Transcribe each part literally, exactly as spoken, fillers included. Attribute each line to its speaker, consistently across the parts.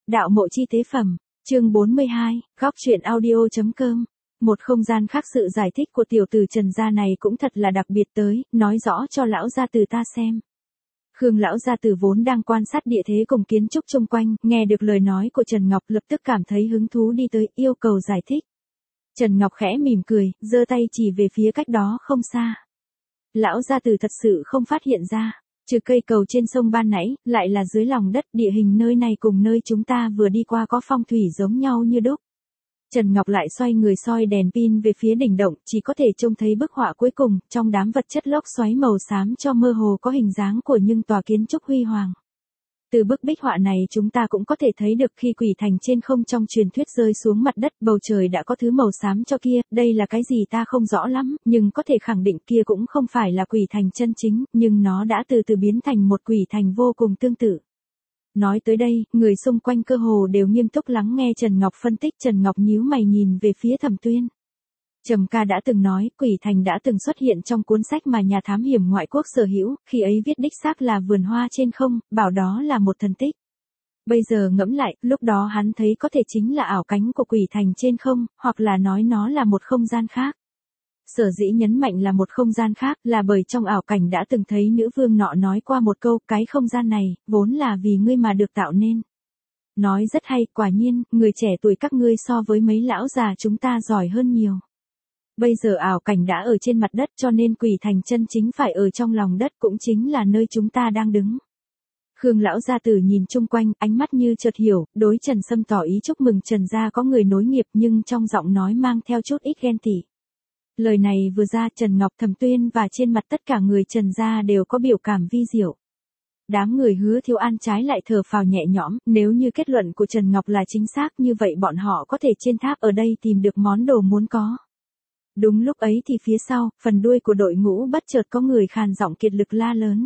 Speaker 1: Đạo mộ chi tế phẩm, chương bốn mươi hai, góc truyện audio.com. Một không gian khác, sự giải thích của tiểu tử Trần gia này cũng thật là đặc biệt tới, nói rõ cho lão gia tử ta xem. Khương lão gia tử vốn đang quan sát địa thế cùng kiến trúc xung quanh, nghe được lời nói của Trần Ngọc lập tức cảm thấy hứng thú đi tới, yêu cầu giải thích. Trần Ngọc khẽ mỉm cười, giơ tay chỉ về phía cách đó không xa. Lão gia tử thật sự không phát hiện ra, trừ cây cầu trên sông ban nãy, lại là dưới lòng đất, địa hình nơi này cùng nơi chúng ta vừa đi qua có phong thủy giống nhau như đúc. Trần Ngọc lại xoay người soi đèn pin về phía đỉnh động, chỉ có thể trông thấy bức họa cuối cùng, trong đám vật chất lốc xoáy màu xám cho mơ hồ có hình dáng của những tòa kiến trúc huy hoàng. Từ bức bích họa này chúng ta cũng có thể thấy được khi quỷ thành trên không trong truyền thuyết rơi xuống mặt đất, bầu trời đã có thứ màu xám cho kia, đây là cái gì ta không rõ lắm, nhưng có thể khẳng định kia cũng không phải là quỷ thành chân chính, nhưng nó đã từ từ biến thành một quỷ thành vô cùng tương tự. Nói tới đây, người xung quanh cơ hồ đều nghiêm túc lắng nghe Trần Ngọc phân tích. Trần Ngọc nhíu mày nhìn về phía Thẩm Tuyên. Trầm ca đã từng nói, quỷ thành đã từng xuất hiện trong cuốn sách mà nhà thám hiểm ngoại quốc sở hữu, khi ấy viết đích xác là vườn hoa trên không, bảo đó là một thần tích. Bây giờ ngẫm lại, lúc đó hắn thấy có thể chính là ảo cánh của quỷ thành trên không, hoặc là nói nó là một không gian khác. Sở dĩ nhấn mạnh là một không gian khác, là bởi trong ảo cảnh đã từng thấy nữ vương nọ nói qua một câu, cái không gian này, vốn là vì ngươi mà được tạo nên. Nói rất hay, quả nhiên, người trẻ tuổi các ngươi so với mấy lão già chúng ta giỏi hơn nhiều. Bây giờ ảo cảnh đã ở trên mặt đất, cho nên quỷ thành chân chính phải ở trong lòng đất, cũng chính là nơi chúng ta đang đứng. Khương lão gia tử nhìn chung quanh, ánh mắt như chợt hiểu, đối Trần Sâm tỏ ý chúc mừng Trần gia có người nối nghiệp, nhưng trong giọng nói mang theo chút ít ghen tị. Lời này vừa ra, Trần Ngọc, Thẩm Tuyên và trên mặt tất cả người Trần gia đều có biểu cảm vi diệu. Đám người Hứa Thiếu An trái lại thở phào nhẹ nhõm, nếu như kết luận của Trần Ngọc là chính xác như vậy bọn họ có thể trên tháp ở đây tìm được món đồ muốn có. Đúng lúc ấy thì phía sau, phần đuôi của đội ngũ bất chợt có người khàn giọng kiệt lực la lớn.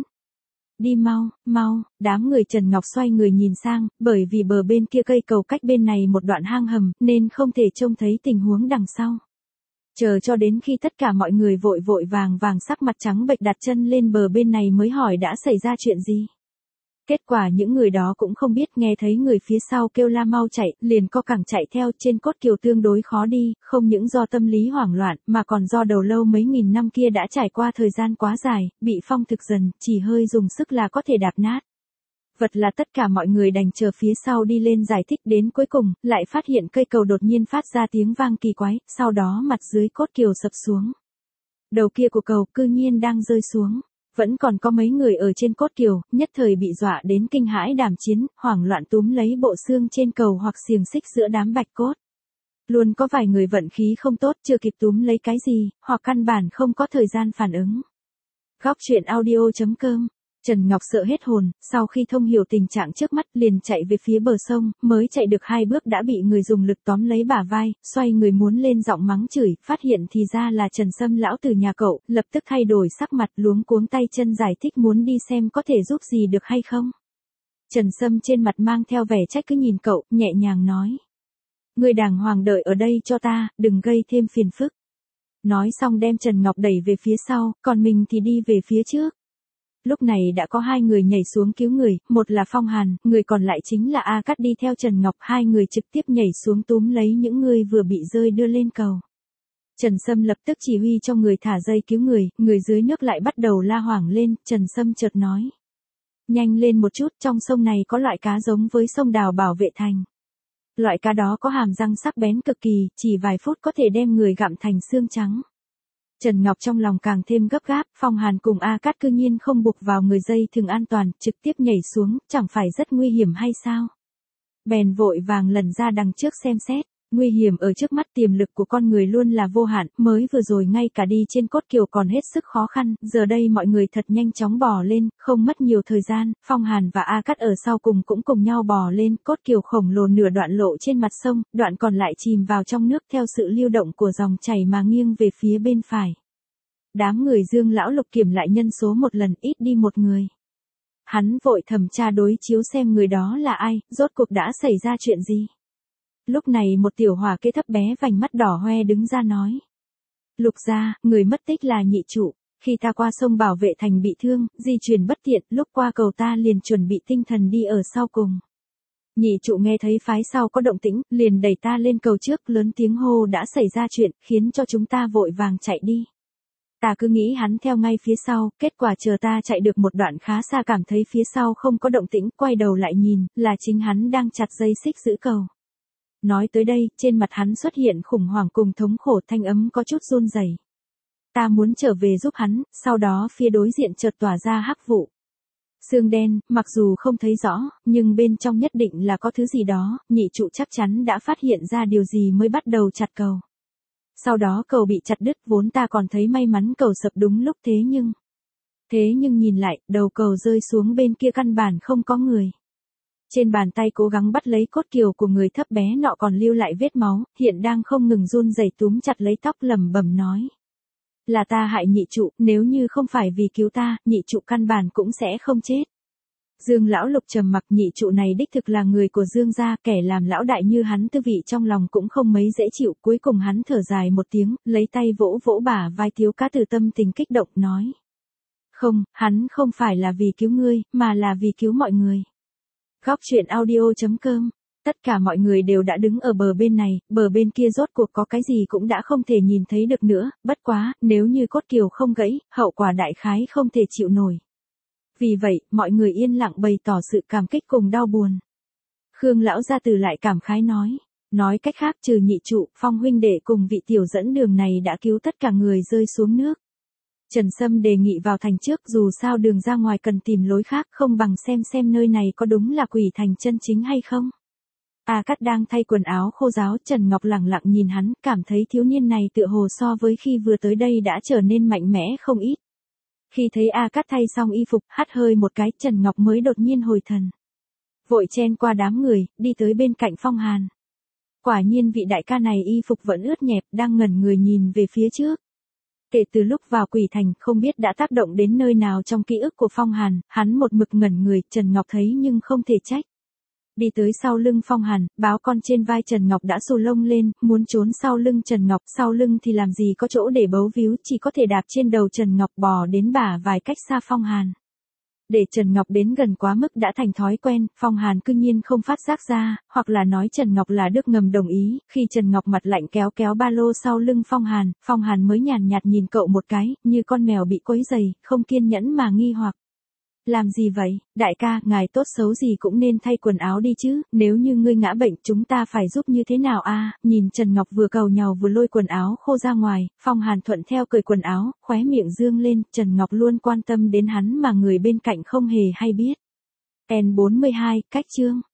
Speaker 1: Đi mau, mau, đám người Trần Ngọc xoay người nhìn sang, bởi vì bờ bên kia cây cầu cách bên này một đoạn hang hầm, nên không thể trông thấy tình huống đằng sau. Chờ cho đến khi tất cả mọi người vội vội vàng vàng sắc mặt trắng bệch đặt chân lên bờ bên này mới hỏi đã xảy ra chuyện gì. Kết quả những người đó cũng không biết, nghe thấy người phía sau kêu la mau chạy, liền co cẳng chạy theo. Trên cốt kiều tương đối khó đi, không những do tâm lý hoảng loạn, mà còn do đầu lâu mấy nghìn năm kia đã trải qua thời gian quá dài, bị phong thực dần, chỉ hơi dùng sức là có thể đạp nát. Vật là tất cả mọi người đành chờ phía sau đi lên giải thích, đến cuối cùng, lại phát hiện cây cầu đột nhiên phát ra tiếng vang kỳ quái, sau đó mặt dưới cốt kiều sập xuống. Đầu kia của cầu cư nhiên đang rơi xuống. Vẫn còn có mấy người ở trên cốt kiều, nhất thời bị dọa đến kinh hãi đảm chiến, hoảng loạn túm lấy bộ xương trên cầu hoặc xiềng xích giữa đám bạch cốt. Luôn có vài người vận khí không tốt, chưa kịp túm lấy cái gì, hoặc căn bản không có thời gian phản ứng. Góc truyện audio.com. Trần Ngọc sợ hết hồn, sau khi thông hiểu tình trạng trước mắt liền chạy về phía bờ sông, mới chạy được hai bước đã bị người dùng lực tóm lấy bả vai, xoay người muốn lên giọng mắng chửi, phát hiện thì ra là Trần Sâm lão từ nhà cậu, lập tức thay đổi sắc mặt luống cuống tay chân giải thích muốn đi xem có thể giúp gì được hay không. Trần Sâm trên mặt mang theo vẻ trách cứ nhìn cậu, nhẹ nhàng nói. Người đàng hoàng đợi ở đây cho ta, đừng gây thêm phiền phức. Nói xong đem Trần Ngọc đẩy về phía sau, còn mình thì đi về phía trước. Lúc này đã có hai người nhảy xuống cứu người, một là Phong Hàn, người còn lại chính là A Cát đi theo Trần Ngọc, hai người trực tiếp nhảy xuống túm lấy những người vừa bị rơi đưa lên cầu. Trần Sâm lập tức chỉ huy cho người thả dây cứu người, người dưới nước lại bắt đầu la hoảng lên, Trần Sâm chợt nói. Nhanh lên một chút, trong sông này có loại cá giống với sông Đào bảo vệ thành. Loại cá đó có hàm răng sắc bén cực kỳ, chỉ vài phút có thể đem người gặm thành xương trắng. Trần Ngọc trong lòng càng thêm gấp gáp, Phong Hàn cùng A Cát cư nhiên không buộc vào người dây thừng an toàn, trực tiếp nhảy xuống, chẳng phải rất nguy hiểm hay sao? Bèn vội vàng lần ra đằng trước xem xét, nguy hiểm ở trước mắt, tiềm lực của con người luôn là vô hạn, mới vừa rồi ngay cả đi trên cốt kiều còn hết sức khó khăn, giờ đây mọi người thật nhanh chóng bò lên, không mất nhiều thời gian, Phong Hàn và A Cát ở sau cùng cũng cùng nhau bò lên, cốt kiều khổng lồ nửa đoạn lộ trên mặt sông, đoạn còn lại chìm vào trong nước theo sự lưu động của dòng chảy mà nghiêng về phía bên phải. Đám người Dương lão lục kiểm lại nhân số một lần, ít đi một người. Hắn vội thẩm tra đối chiếu xem người đó là ai, rốt cuộc đã xảy ra chuyện gì. Lúc này một tiểu hỏa kế thấp bé vành mắt đỏ hoe đứng ra nói. Lục gia, người mất tích là nhị trụ, khi ta qua sông bảo vệ thành bị thương, di chuyển bất tiện, lúc qua cầu ta liền chuẩn bị tinh thần đi ở sau cùng. Nhị trụ nghe thấy phái sau có động tĩnh, liền đẩy ta lên cầu trước, lớn tiếng hô đã xảy ra chuyện, khiến cho chúng ta vội vàng chạy đi. Ta cứ nghĩ hắn theo ngay phía sau, kết quả chờ ta chạy được một đoạn khá xa cảm thấy phía sau không có động tĩnh, quay đầu lại nhìn, là chính hắn đang chặt dây xích giữ cầu. Nói tới đây, trên mặt hắn xuất hiện khủng hoảng cùng thống khổ, thanh âm có chút run rẩy. Ta muốn trở về giúp hắn, sau đó phía đối diện chợt tỏa ra hắc vụ. Sương đen, mặc dù không thấy rõ, nhưng bên trong nhất định là có thứ gì đó, nhị trụ chắc chắn đã phát hiện ra điều gì mới bắt đầu chặt cầu. Sau đó cầu bị chặt đứt, vốn ta còn thấy may mắn cầu sập đúng lúc, thế nhưng... Thế nhưng nhìn lại, đầu cầu rơi xuống bên kia căn bản không có người. Trên bàn tay cố gắng bắt lấy cốt kiều của người thấp bé nọ còn lưu lại vết máu, hiện đang không ngừng run rẩy túm chặt lấy tóc lẩm bẩm nói. Là ta hại nhị trụ, nếu như không phải vì cứu ta, nhị trụ căn bản cũng sẽ không chết. Dương lão lục trầm mặc, nhị trụ này đích thực là người của Dương gia, kẻ làm lão đại như hắn tư vị trong lòng cũng không mấy dễ chịu, cuối cùng hắn thở dài một tiếng, lấy tay vỗ vỗ bả vai Thiếu Cá Từ tâm tình kích động nói. Không, hắn không phải là vì cứu ngươi, mà là vì cứu mọi người. Góc truyện audio chấm com. Tất cả mọi người đều đã đứng ở bờ bên này, bờ bên kia rốt cuộc có cái gì cũng đã không thể nhìn thấy được nữa, bất quá, nếu như cốt kiều không gãy, hậu quả đại khái không thể chịu nổi. Vì vậy, mọi người yên lặng bày tỏ sự cảm kích cùng đau buồn. Khương lão gia từ lại cảm khái nói, nói cách khác trừ nhị trụ, Phong huynh đệ cùng vị tiểu dẫn đường này đã cứu tất cả người rơi xuống nước. Trần Sâm đề nghị vào thành trước, dù sao đường ra ngoài cần tìm lối khác, không bằng xem xem nơi này có đúng là quỷ thành chân chính hay không. A Cát đang thay quần áo khô ráo, Trần Ngọc lẳng lặng nhìn hắn, cảm thấy thiếu niên này tựa hồ so với khi vừa tới đây đã trở nên mạnh mẽ không ít. Khi thấy A Cát thay xong y phục, hắt hơi một cái, Trần Ngọc mới đột nhiên hồi thần. Vội chen qua đám người, đi tới bên cạnh Phong Hàn. Quả nhiên vị đại ca này y phục vẫn ướt nhẹp, đang ngẩn người nhìn về phía trước. Kể từ lúc vào quỷ thành, không biết đã tác động đến nơi nào trong ký ức của Phong Hàn, hắn một mực ngẩn người, Trần Ngọc thấy nhưng không thể trách. Đi tới sau lưng Phong Hàn, báo con trên vai Trần Ngọc đã xù lông lên, muốn trốn sau lưng Trần Ngọc, sau lưng thì làm gì có chỗ để bấu víu, chỉ có thể đạp trên đầu Trần Ngọc bò đến bả vài cách xa Phong Hàn. Để Trần Ngọc đến gần quá mức đã thành thói quen, Phong Hàn cư nhiên không phát giác ra, hoặc là nói Trần Ngọc là được ngầm đồng ý, khi Trần Ngọc mặt lạnh kéo kéo ba lô sau lưng Phong Hàn, Phong Hàn mới nhàn nhạt nhìn cậu một cái, như con mèo bị quấy giày, không kiên nhẫn mà nghi hoặc. Làm gì vậy, đại ca, ngài tốt xấu gì cũng nên thay quần áo đi chứ, nếu như ngươi ngã bệnh chúng ta phải giúp như thế nào a? Nhìn Trần Ngọc vừa cầu nhàu vừa lôi quần áo khô ra ngoài, Phong Hàn thuận theo cởi quần áo, khóe miệng dương lên, Trần Ngọc luôn quan tâm đến hắn mà người bên cạnh không hề hay biết. N bốn mươi hai, cách chương.